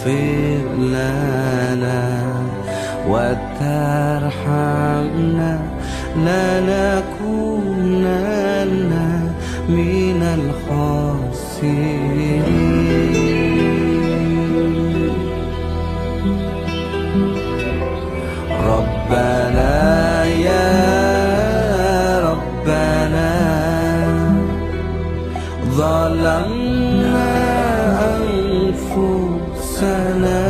تغفر لنا وترحمنا لنكونن من الخاسرين. ربنا يا ربنا ظلمنا أنفسنا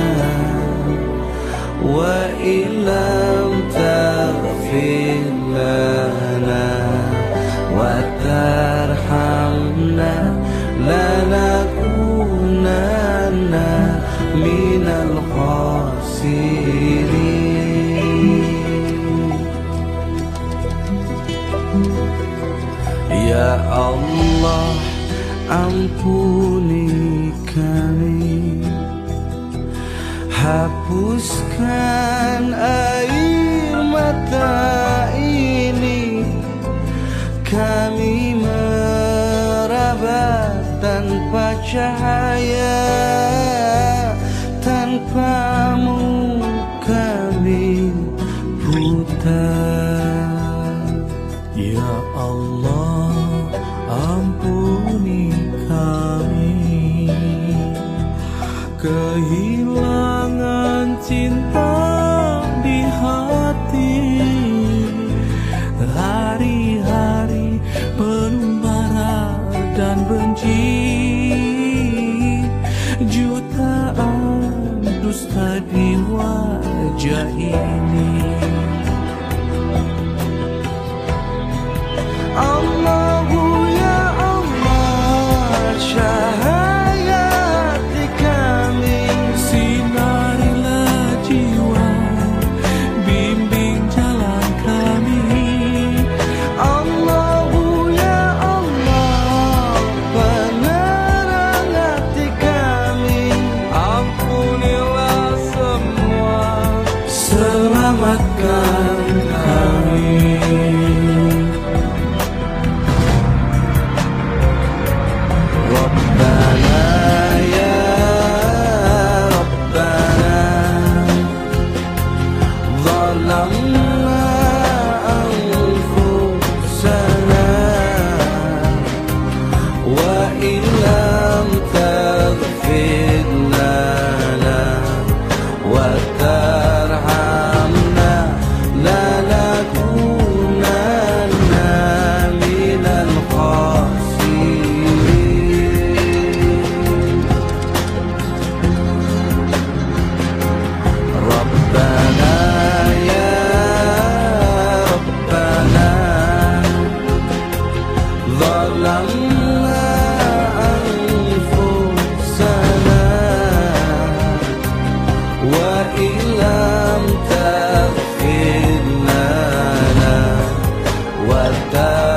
وإن لم تغفر لنا وترحمنا لنكونن من الخاسرين. Ya Allah, ampuni kami, hapuskan air mata ini. Kami meraba tanpa cahaya, tanpamu kami buta. Ya Allah, ampuni kami, kehilangan cinta di hati. Hari-hari penuh marah dan benci, jutaan dusta di wajah ini. Allahu ya Allah, cahaya hati kami, sinarilah jiwa, bimbing jalan kami. Allahu ya Allah, penerang hati kami, ampunilah semua, selamatkan kami. وإن لم تغفر لنا